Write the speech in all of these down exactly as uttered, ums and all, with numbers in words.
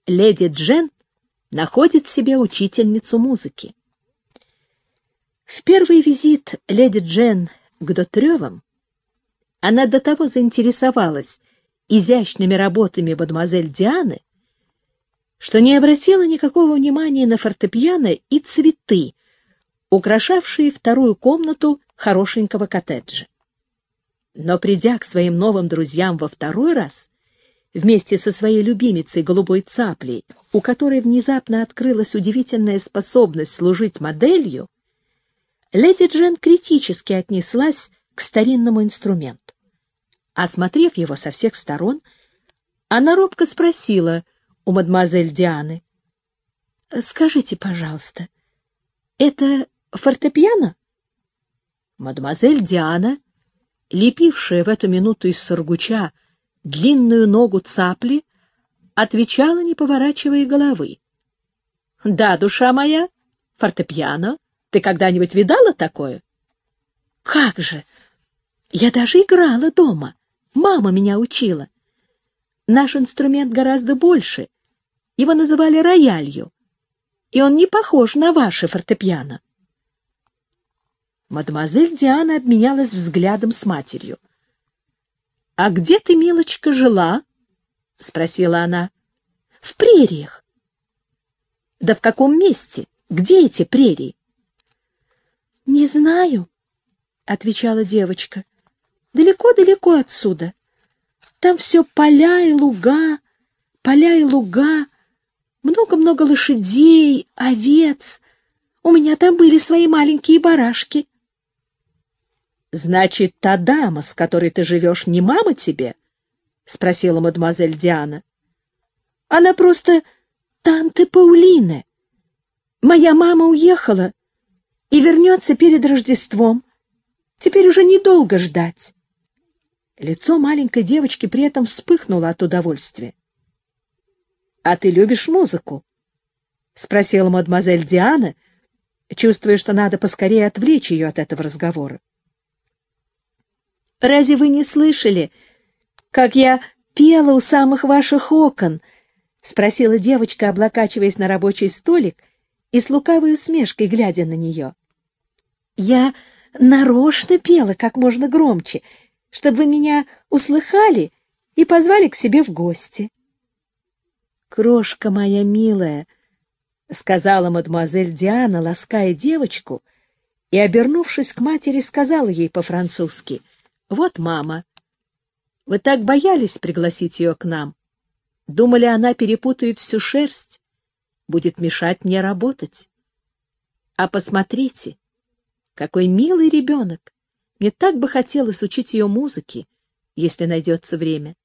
Леди Джен находит себе учительницу музыки. В первый визит леди Джен к Дотревам она до того заинтересовалась изящными работами мадемуазель Дианы, что не обратила никакого внимания на фортепиано и цветы, украшавшие вторую комнату хорошенького коттеджа. Но, придя к своим новым друзьям во второй раз, вместе со своей любимицей голубой цаплей, у которой внезапно открылась удивительная способность служить моделью, леди Джен критически отнеслась к старинному инструменту. Осмотрев его со всех сторон, она робко спросила у мадемуазель Дианы: «Скажите, пожалуйста, это фортепиано?» Мадемуазель Диана, лепившая в эту минуту из сургуча длинную ногу цапли, отвечала, не поворачивая головы: «Да, душа моя, фортепиано. Ты когда-нибудь видала такое?» «Как же! Я даже играла дома. Мама меня учила. Наш инструмент гораздо больше. Его называли роялью, и он не похож на ваше фортепиано». Мадемуазель Диана обменялась взглядом с матерью. «А где ты, милочка, жила?» — спросила она. «В прериях». «Да в каком месте? Где эти прерии?» «Не знаю», — отвечала девочка. «Далеко-далеко отсюда. Там все поля и луга, поля и луга, много-много лошадей, овец. У меня там были свои маленькие барашки». «Значит, та дама, с которой ты живешь, не мама тебе?» — спросила мадемуазель Диана. «Она просто танте Паулина. Моя мама уехала и вернется перед Рождеством. Теперь уже недолго ждать». Лицо маленькой девочки при этом вспыхнуло от удовольствия. «А ты любишь музыку?» — спросила мадемуазель Диана, чувствуя, что надо поскорее отвлечь ее от этого разговора. «Разве вы не слышали, как я пела у самых ваших окон?» — спросила девочка, облокачиваясь на рабочий столик и с лукавой усмешкой глядя на нее. «Я нарочно пела как можно громче, чтобы вы меня услыхали и позвали к себе в гости». «Крошка моя милая», — сказала мадемуазель Диана, лаская девочку, и, обернувшись к матери, сказала ей по-французски: «Вот мама. Вы так боялись пригласить ее к нам. Думали, она перепутает всю шерсть, будет мешать мне работать. А посмотрите, какой милый ребенок. Мне так бы хотелось учить ее музыке, если найдется время».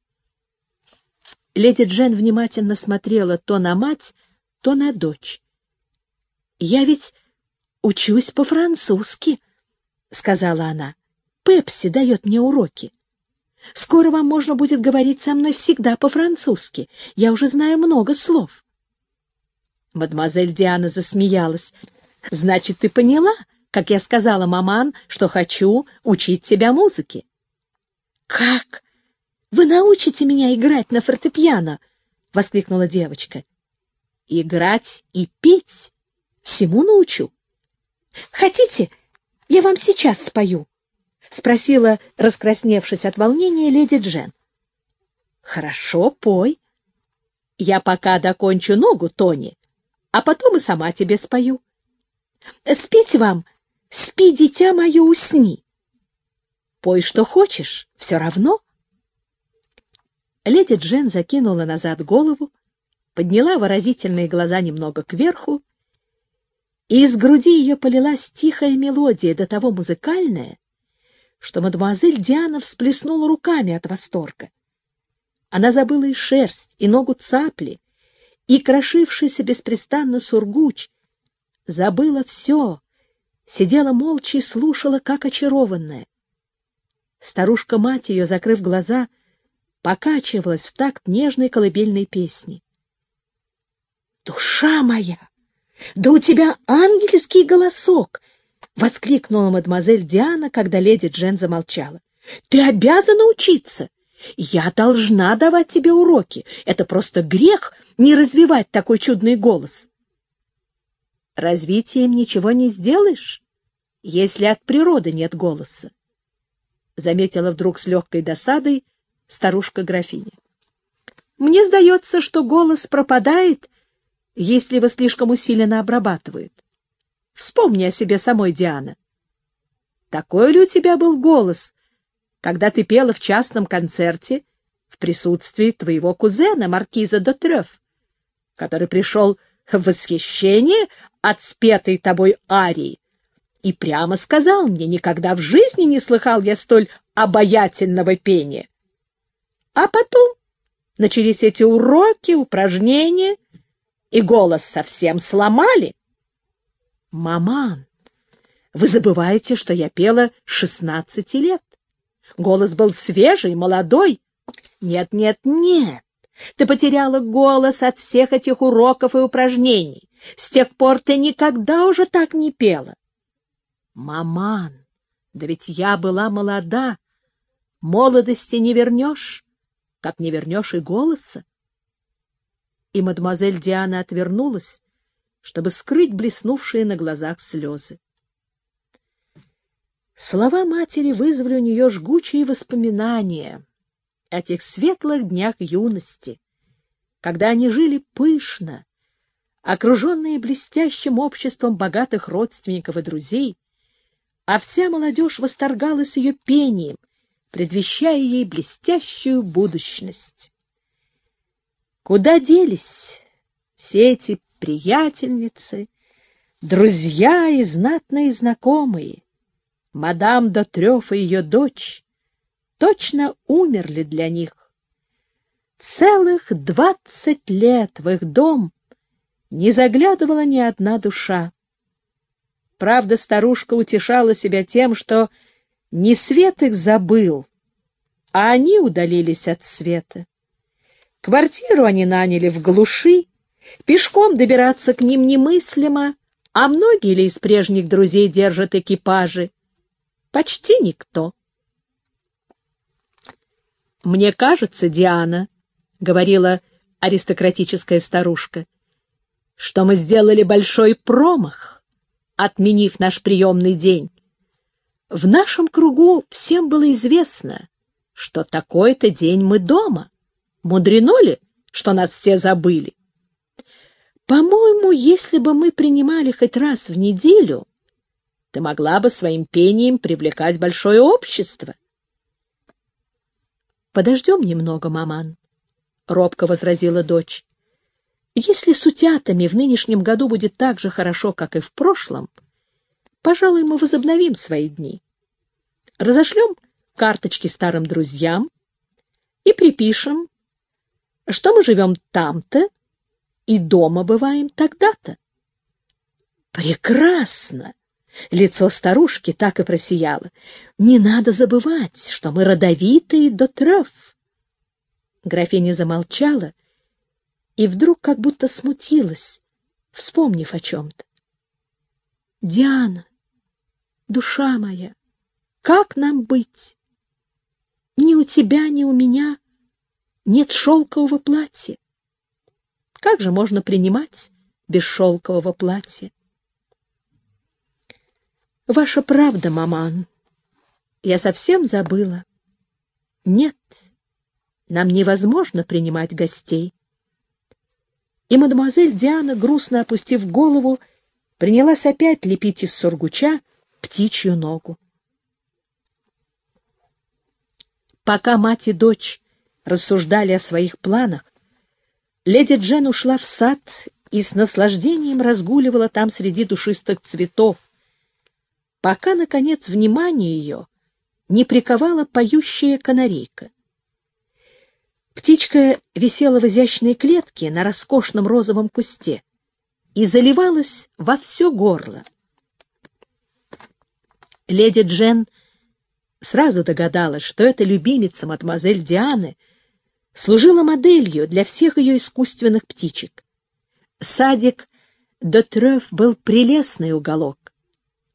Леди Джен внимательно смотрела то на мать, то на дочь. «Я ведь учусь по-французски», — сказала она. «Пепси дает мне уроки. Скоро вам можно будет говорить со мной всегда по-французски. Я уже знаю много слов». Мадемуазель Диана засмеялась. «Значит, ты поняла, как я сказала маман, что хочу учить тебя музыке?» «Как? Вы научите меня играть на фортепиано?» — воскликнула девочка. «Играть и петь всему научу. Хотите, я вам сейчас спою?» — спросила, раскрасневшись от волнения, леди Джен. «Хорошо, пой. Я пока докончу ногу, Тони, а потом и сама тебе спою. Спеть вам «Спи, дитя мое, усни». Пой, что хочешь, все равно». Леди Джен закинула назад голову, подняла выразительные глаза немного кверху, и из груди ее полилась тихая мелодия, до того музыкальная, что мадемуазель Диана всплеснула руками от восторга. Она забыла и шерсть, и ногу цапли, и крошившийся беспрестанно сургуч. Забыла все, сидела молча и слушала, как очарованная. Старушка-мать ее, закрыв глаза, покачивалась в такт нежной колыбельной песни. «Душа моя! Да у тебя ангельский голосок!» — воскликнула мадемуазель Диана, когда леди Джен замолчала. «Ты обязана учиться! Я должна давать тебе уроки. Это просто грех не развивать такой чудный голос. Развитием ничего не сделаешь, если от природы нет голоса, — заметила вдруг с легкой досадой старушка-графиня. Мне сдается, что голос пропадает, если его слишком усиленно обрабатывают. Вспомни о себе самой, Диана. Такой ли у тебя был голос, когда ты пела в частном концерте в присутствии твоего кузена, маркиза де Трёв, который пришел в восхищение от спетой тобой арии и прямо сказал мне: никогда в жизни не слыхал я столь обаятельного пения. А потом начались эти уроки, упражнения, и голос совсем сломали. Маман, вы забываете, что я пела шестнадцати лет. Голос был свежий, молодой. Нет, нет, нет. Ты потеряла голос от всех этих уроков и упражнений. С тех пор ты никогда уже так не пела. Маман, да ведь я была молода. Молодости не вернешь, как не вернешь и голоса. И мадемуазель Диана отвернулась, чтобы скрыть блеснувшие на глазах слезы. Слова матери вызвали у нее жгучие воспоминания о тех светлых днях юности, когда они жили пышно, окруженные блестящим обществом богатых родственников и друзей, а вся молодежь восторгалась ее пением, предвещая ей блестящую будущность. Куда делись все эти приятельницы, друзья и знатные знакомые? Мадам де Трёв и ее дочь точно умерли для них. Целых двадцать лет в их дом не заглядывала ни одна душа. Правда, старушка утешала себя тем, что не свет их забыл, а они удалились от света. Квартиру они наняли в глуши, пешком добираться к ним немыслимо, а многие ли из прежних друзей держат экипажи? Почти никто. «Мне кажется, Диана, — говорила аристократическая старушка, — что мы сделали большой промах, отменив наш приемный день. В нашем кругу всем было известно, что такой-то день мы дома. Мудрено ли, что нас все забыли? По-моему, если бы мы принимали хоть раз в неделю, ты могла бы своим пением привлекать большое общество. «Подождем немного, маман», — робко возразила дочь. «Если с утятами в нынешнем году будет так же хорошо, как и в прошлом, пожалуй, мы возобновим свои дни. Разошлем карточки старым друзьям и припишем, что мы живем там-то и дома бываем тогда-то». «Прекрасно!» Лицо старушки так и просияло. «Не надо забывать, что мы родовитые де Трёв». Графиня замолчала и вдруг как будто смутилась, вспомнив о чем-то. «Диана, душа моя, как нам быть? Ни у тебя, ни у меня нет шелкового платья. Как же можно принимать без шелкового платья?» «Ваша правда, маман. Я совсем забыла. Нет, нам невозможно принимать гостей». И мадемуазель Диана, грустно опустив голову, принялась опять лепить из сургуча птичью ногу. Пока мать и дочь рассуждали о своих планах, леди Джен ушла в сад и с наслаждением разгуливала там среди душистых цветов, пока, наконец, внимание ее не приковала поющая канарейка. Птичка висела в изящной клетке на роскошном розовом кусте и заливалась во все горло. Леди Джен сразу догадалась, что эта любимица мадемуазель Дианы служила моделью для всех ее искусственных птичек. Садик де Трёв был прелестный уголок.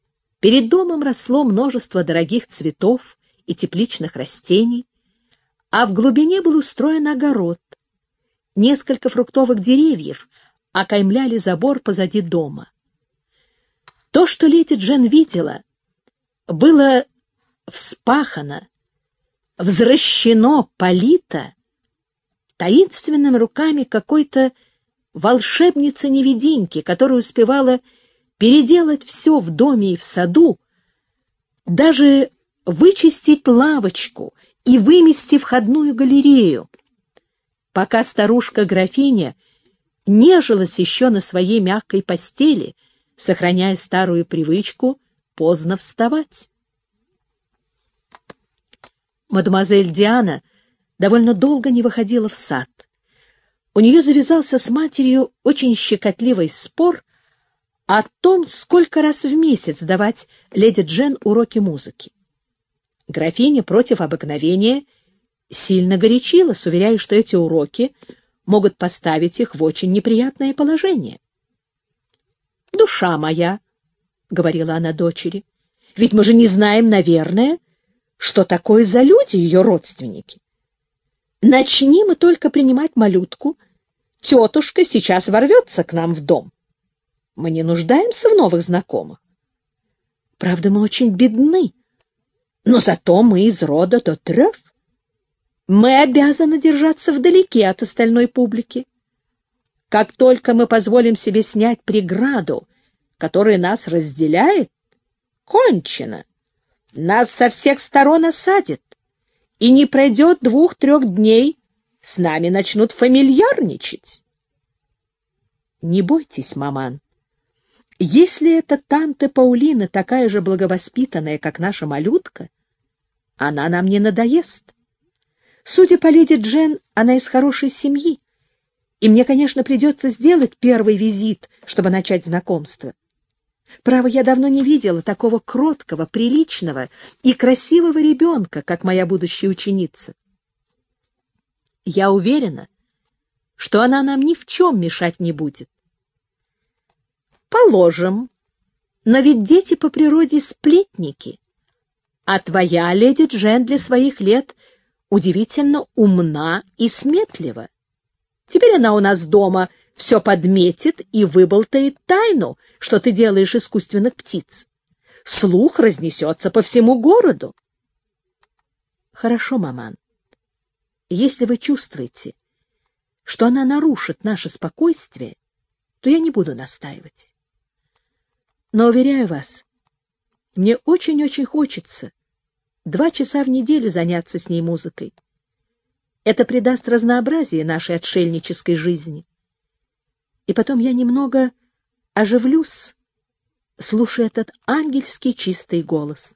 Перед домом росло множество дорогих цветов и тепличных растений, а в глубине был устроен огород. Несколько фруктовых деревьев окаймляли забор позади дома. То, что леди Джен видела, было вспахано, взращено, полито таинственными руками какой-то волшебницы-невидимки, которая успевала переделать все в доме и в саду, даже вычистить лавочку и вымести входную галерею, пока старушка-графиня нежилась еще на своей мягкой постели, сохраняя старую привычку поздно вставать. Мадемуазель Диана довольно долго не выходила в сад. У нее завязался с матерью очень щекотливый спор о том, сколько раз в месяц давать леди Джен уроки музыки. Графиня против обыкновения сильно горячилась, уверяя, что эти уроки могут поставить их в очень неприятное положение. «Душа моя», — говорила она дочери, — «ведь мы же не знаем, наверное, что такое за люди ее родственники. Начни мы только принимать малютку, тетушка сейчас ворвется к нам в дом. Мы не нуждаемся в новых знакомых. Правда, мы очень бедны, но зато мы из рода Дотрёв. Мы обязаны держаться вдалеке от остальной публики. Как только мы позволим себе снять преграду, которая нас разделяет, кончено. Нас со всех сторон осадят, и не пройдет двух-трех дней, с нами начнут фамильярничать. Не бойтесь, маман. Если эта танта Паулина такая же благовоспитанная, как наша малютка, она нам не надоест. Судя по леди Джен, она из хорошей семьи, и мне, конечно, придется сделать первый визит, чтобы начать знакомство. Право, я давно не видела такого кроткого, приличного и красивого ребенка, как моя будущая ученица. Я уверена, что она нам ни в чем мешать не будет. Положим, но ведь дети по природе сплетники, а твоя леди Джен для своих лет удивительно умна и сметлива. Теперь она у нас дома все подметит и выболтает тайну, что ты делаешь искусственных птиц. Слух разнесется по всему городу. Хорошо, маман. Если вы чувствуете, что она нарушит наше спокойствие, то я не буду настаивать. Но, уверяю вас, мне очень-очень хочется два часа в неделю заняться с ней музыкой. Это придаст разнообразие нашей отшельнической жизни. И потом я немного оживлюсь, слушая этот ангельский чистый голос.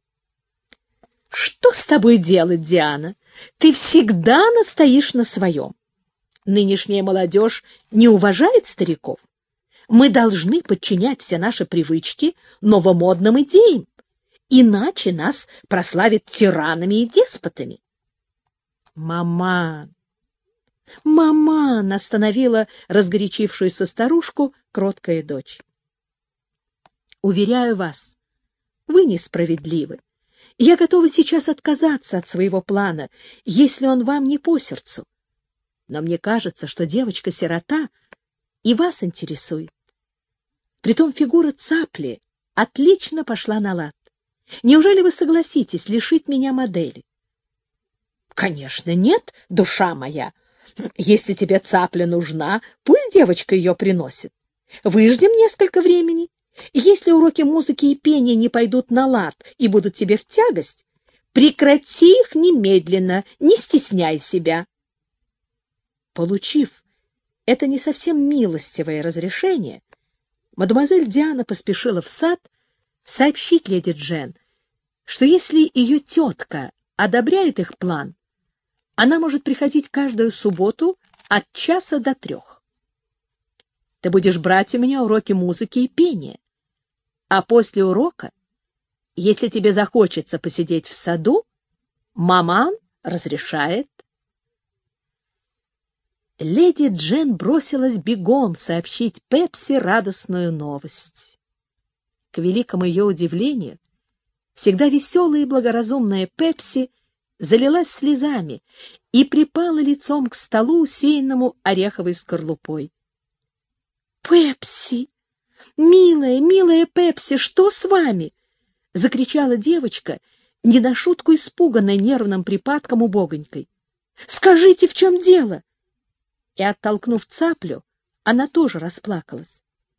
Что с тобой делать, Диана? Ты всегда настоишь на своем. Нынешняя молодежь не уважает стариков. Мы должны подчинять все наши привычки новомодным идеям, иначе нас прославят тиранами и деспотами. Маман! Маман! Остановила разгорячившуюся старушку кроткая дочь. Уверяю вас, вы несправедливы. Я готова сейчас отказаться от своего плана, если он вам не по сердцу. Но мне кажется, что девочка-сирота и вас интересует. Притом фигура цапли отлично пошла на лад. Неужели вы согласитесь лишить меня модели? Конечно, нет, душа моя. Если тебе цапля нужна, пусть девочка ее приносит. Выждем несколько времени. Если уроки музыки и пения не пойдут на лад и будут тебе в тягость, прекрати их немедленно, не стесняй себя. Получив это не совсем милостивое разрешение, мадемуазель Диана поспешила в сад сообщить леди Джен, что если ее тетка одобряет их план, она может приходить каждую субботу от часа до трех. Ты будешь брать у меня уроки музыки и пения, а после урока, если тебе захочется посидеть в саду, маман разрешает. Леди Джен бросилась бегом сообщить Пепси радостную новость. К великому ее удивлению, всегда веселая и благоразумная Пепси залилась слезами и припала лицом к столу, усеянному ореховой скорлупой. «Пепси! Милая, милая Пепси, что с вами?» — закричала девочка, не на шутку испуганная нервным припадком убогонькой. «Скажите, в чем дело?» И, оттолкнув цаплю, она тоже расплакалась.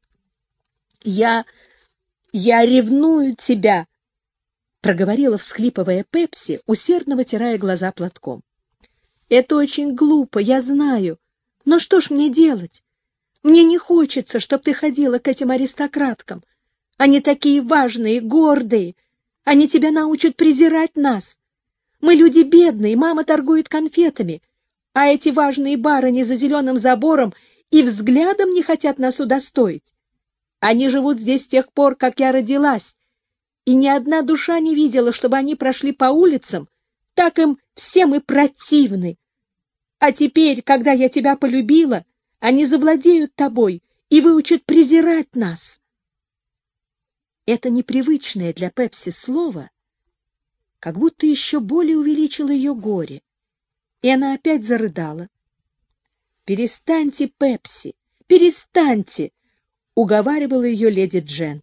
«Я... я ревную тебя!» — проговорила, всхлипывая Пепси, усердно вытирая глаза платком. «Это очень глупо, я знаю. Но что ж мне делать? Мне не хочется, чтобы ты ходила к этим аристократкам. Они такие важные, гордые. Они тебя научат презирать нас. Мы люди бедные, мама торгует конфетами, а эти важные барыни за зеленым забором и взглядом не хотят нас удостоить. Они живут здесь с тех пор, как я родилась, и ни одна душа не видела, чтобы они прошли по улицам, так им всем и противны. А теперь, когда я тебя полюбила, они завладеют тобой и выучат презирать нас». Это непривычное для Пепси слово как будто еще более увеличило ее горе, и она опять зарыдала. «Перестаньте, Пепси, перестаньте!» — уговаривала ее леди Джен.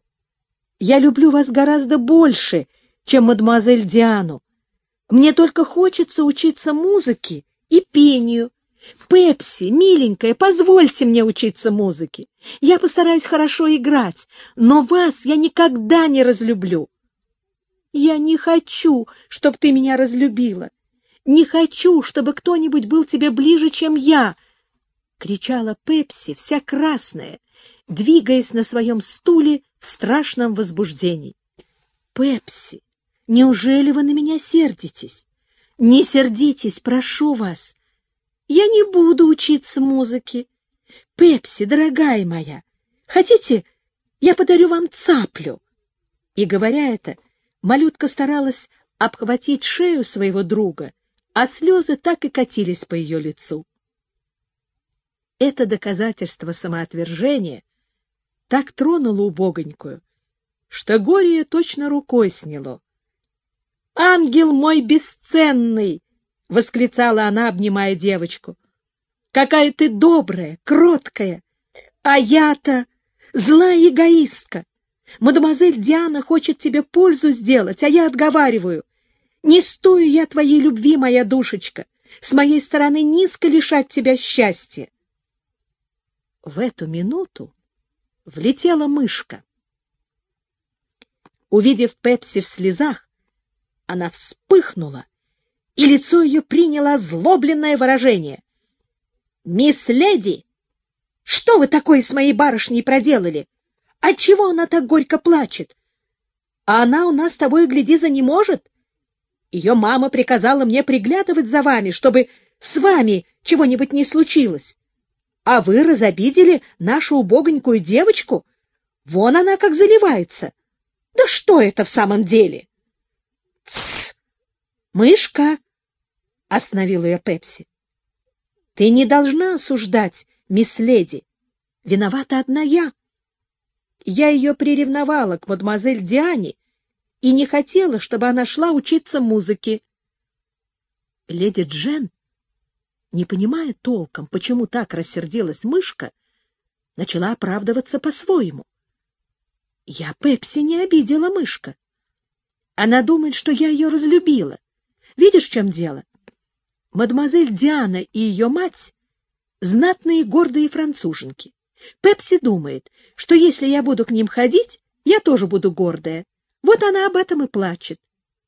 «Я люблю вас гораздо больше, чем мадемуазель Диану. Мне только хочется учиться музыке и пению. Пепси, миленькая, позвольте мне учиться музыке. Я постараюсь хорошо играть, но вас я никогда не разлюблю». «Я не хочу, чтобы ты меня разлюбила. Не хочу, чтобы кто-нибудь был тебе ближе, чем я!» — кричала Пепси, вся красная, двигаясь на своем стуле в страшном возбуждении. «Пепси, неужели вы на меня сердитесь? Не сердитесь, прошу вас. Я не буду учиться музыке. Пепси, дорогая моя, хотите, я подарю вам цаплю?» И, говоря это, малютка старалась обхватить шею своего друга, а слезы так и катились по ее лицу. Это доказательство самоотвержения так тронуло убогонькую, что горе ее точно рукой сняло. «Ангел мой бесценный!» — восклицала она, обнимая девочку. «Какая ты добрая, кроткая! А я-то злая эгоистка! Мадемуазель Диана хочет тебе пользу сделать, а я отговариваю. Не стою я твоей любви, моя душечка. С моей стороны низко лишать тебя счастья». В эту минуту влетела мышка. Увидев Пепси в слезах, она вспыхнула, и лицо ее приняло озлобленное выражение. «Мисс Леди, что вы такое с моей барышней проделали? Отчего она так горько плачет? А она у нас того и гляди за не может. Ее мама приказала мне приглядывать за вами, чтобы с вами чего-нибудь не случилось. А вы разобидели нашу убогонькую девочку? Вон она как заливается. Да что это в самом деле?» «Тссс! Мышка!» — остановила ее Пепси. «Ты не должна осуждать мисс Леди. Виновата одна я. Я ее приревновала к мадемуазель Диане и не хотела, чтобы она шла учиться музыке». Леди Джен, не понимая толком, почему так рассердилась мышка, начала оправдываться по-своему. «Я Пепси не обидела, мышка. Она думает, что я ее разлюбила. Видишь, в чем дело? Мадемуазель Диана и ее мать — знатные гордые француженки. Пепси думает, что если я буду к ним ходить, я тоже буду гордая. Вот она об этом и плачет».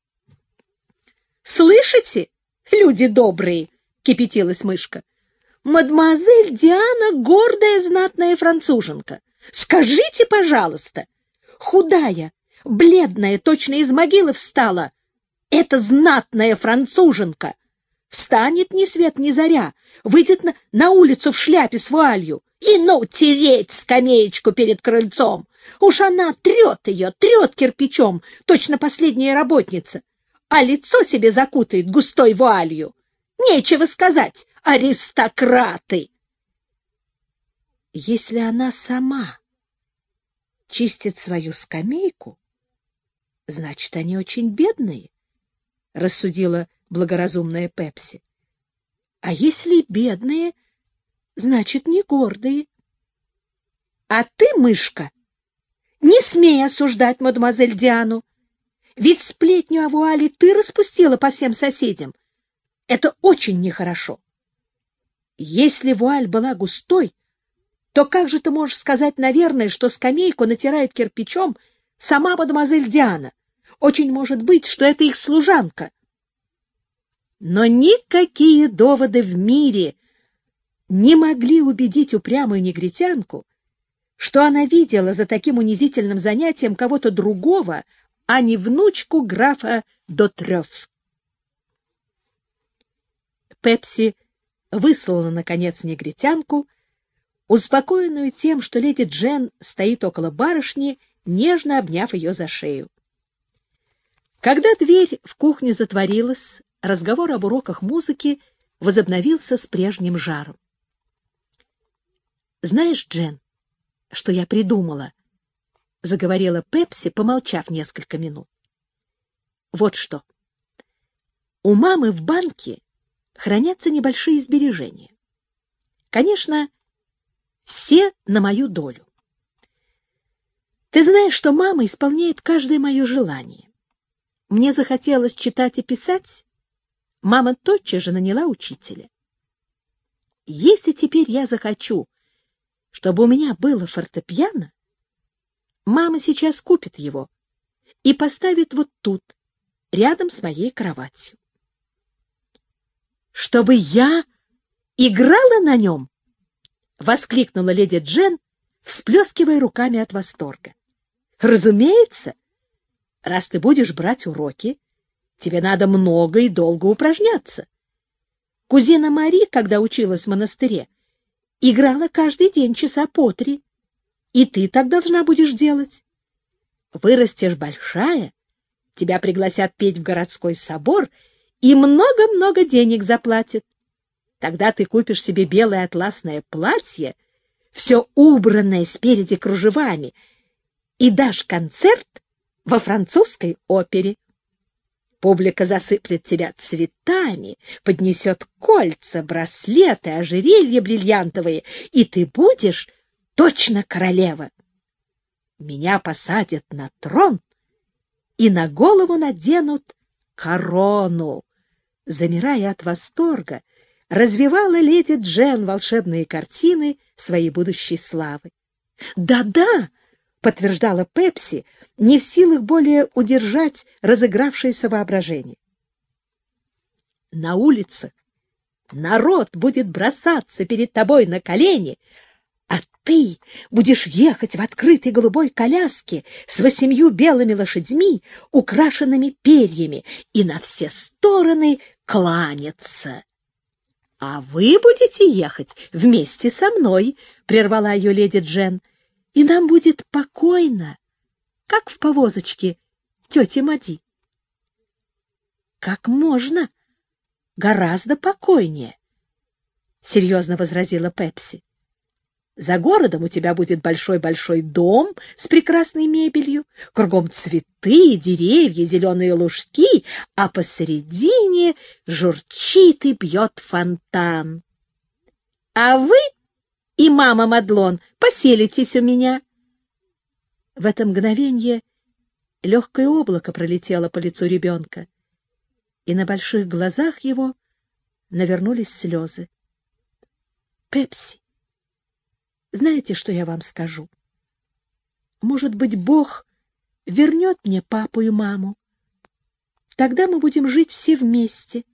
«Слышите, люди добрые?» — кипятилась мышка. «Мадемуазель Диана — гордая знатная француженка. Скажите, пожалуйста, худая, бледная, точно из могилы встала, эта знатная француженка встанет ни свет ни заря, выйдет на, на улицу в шляпе с вуалью и, ну, тереть скамеечку перед крыльцом. Уж она трет ее, трет кирпичом, точно последняя работница, а лицо себе закутает густой вуалью. Нечего сказать, аристократы!» Если она сама чистит свою скамейку, значит, они очень бедные, — рассудила благоразумная Пепси. А если бедные, значит, не гордые. А ты, мышка, не смей осуждать мадемуазель Диану, ведь сплетню о вуале ты распустила по всем соседям. Это очень нехорошо. Если вуаль была густой, то как же ты можешь сказать, наверное, что скамейку натирает кирпичом сама мадемуазель Диана? Очень может быть, что это их служанка. Но никакие доводы в мире не могли убедить упрямую негритянку, что она видела за таким унизительным занятием кого-то другого, а не внучку графа Дотрёв. Пепси выслала, наконец, негритянку, успокоенную тем, что леди Джен стоит около барышни, нежно обняв ее за шею. Когда дверь в кухню затворилась, разговор об уроках музыки возобновился с прежним жаром. «Знаешь, Джен, что я придумала?» — заговорила Пепси, помолчав несколько минут. «Вот что. У мамы в банке хранятся небольшие сбережения. Конечно, все на мою долю. Ты знаешь, что мама исполняет каждое мое желание. Мне захотелось читать и писать, мама тотчас же наняла учителя. Если теперь я захочу, чтобы у меня было фортепиано, мама сейчас купит его и поставит вот тут, рядом с моей кроватью. «Чтобы я играла на нем?» — воскликнула леди Джен, всплескивая руками от восторга. «Разумеется, раз ты будешь брать уроки, тебе надо много и долго упражняться. Кузина Мари, когда училась в монастыре, играла каждый день часа по три, и ты так должна будешь делать. Вырастешь большая, тебя пригласят петь в городской собор и много-много денег заплатят. Тогда ты купишь себе белое атласное платье, все убранное спереди кружевами, и дашь концерт во французской опере. Публика засыплет тебя цветами, поднесет кольца, браслеты, ожерелья бриллиантовые, и ты будешь точно королева. Меня посадят на трон и на голову наденут корону. Замирая от восторга, развивала леди Джен волшебные картины своей будущей славы. «Да-да!» — подтверждала Пепси, не в силах более удержать разыгравшееся воображение. «На улицах народ будет бросаться перед тобой на колени, а ты будешь ехать в открытой голубой коляске с восемью белыми лошадьми, украшенными перьями, и на все стороны кланяться. — А вы будете ехать вместе со мной, — прервала ее леди Джен, — и нам будет покойно, как в повозочке тети Мади. — Как можно? Гораздо покойнее, — серьезно возразила Пепси. За городом у тебя будет большой-большой дом с прекрасной мебелью, кругом цветы, деревья, зеленые лужки, а посередине журчит и бьет фонтан. А вы и мама Мадлон поселитесь у меня. В это мгновенье легкое облако пролетело по лицу ребенка, и на больших глазах его навернулись слезы. Пепси, знаете, что я вам скажу? Может быть, Бог вернет мне папу и маму. Тогда мы будем жить все вместе.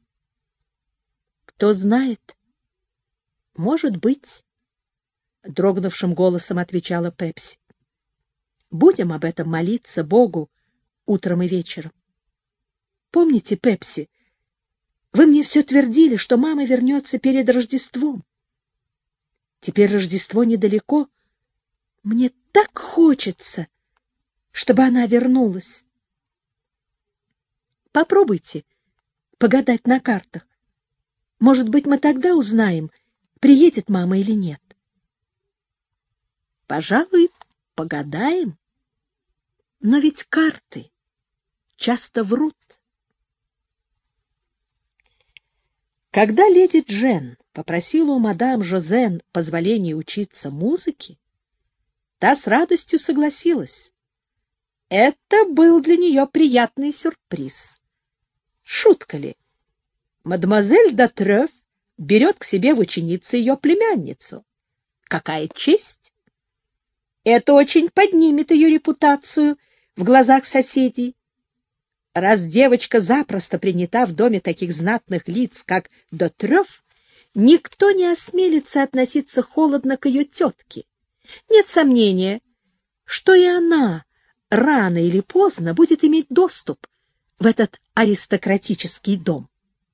Кто знает? Может быть, — дрогнувшим голосом отвечала Пепси. Будем об этом молиться Богу утром и вечером. Помните, Пепси, вы мне все твердили, что мама вернется перед Рождеством. Теперь Рождество недалеко. Мне так хочется, чтобы она вернулась. Попробуйте погадать на картах. Может быть, мы тогда узнаем, приедет мама или нет. Пожалуй, погадаем. Но ведь карты часто врут. Когда леди Джен попросила у мадам Жозен позволения учиться музыке, та с радостью согласилась. Это был для нее приятный сюрприз. Шутка ли? Мадемуазель де Треф берет к себе в ученицы ее племянницу. Какая честь! Это очень поднимет ее репутацию в глазах соседей. Раз девочка запросто принята в доме таких знатных лиц, как де Треф, никто не осмелится относиться холодно к ее тетке. Нет сомнения, что и она рано или поздно будет иметь доступ в этот аристократический дом.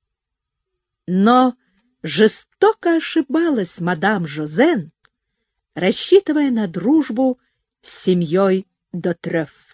Но жестоко ошибалась мадам Жозен, рассчитывая на дружбу с семьей де Треф.